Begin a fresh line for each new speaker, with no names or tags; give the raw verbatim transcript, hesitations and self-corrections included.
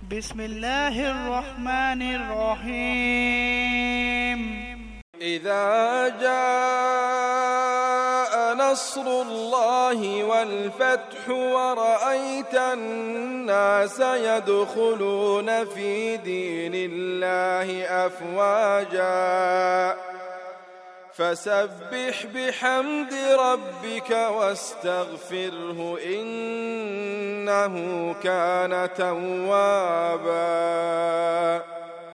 بسم الله الرحمن الرحيم.
إذا جاء نصر الله والفتح ورأيت الناس يدخلون في دين الله أفواجا فسبح بحمد ربك واستغفره إنه كان توابا.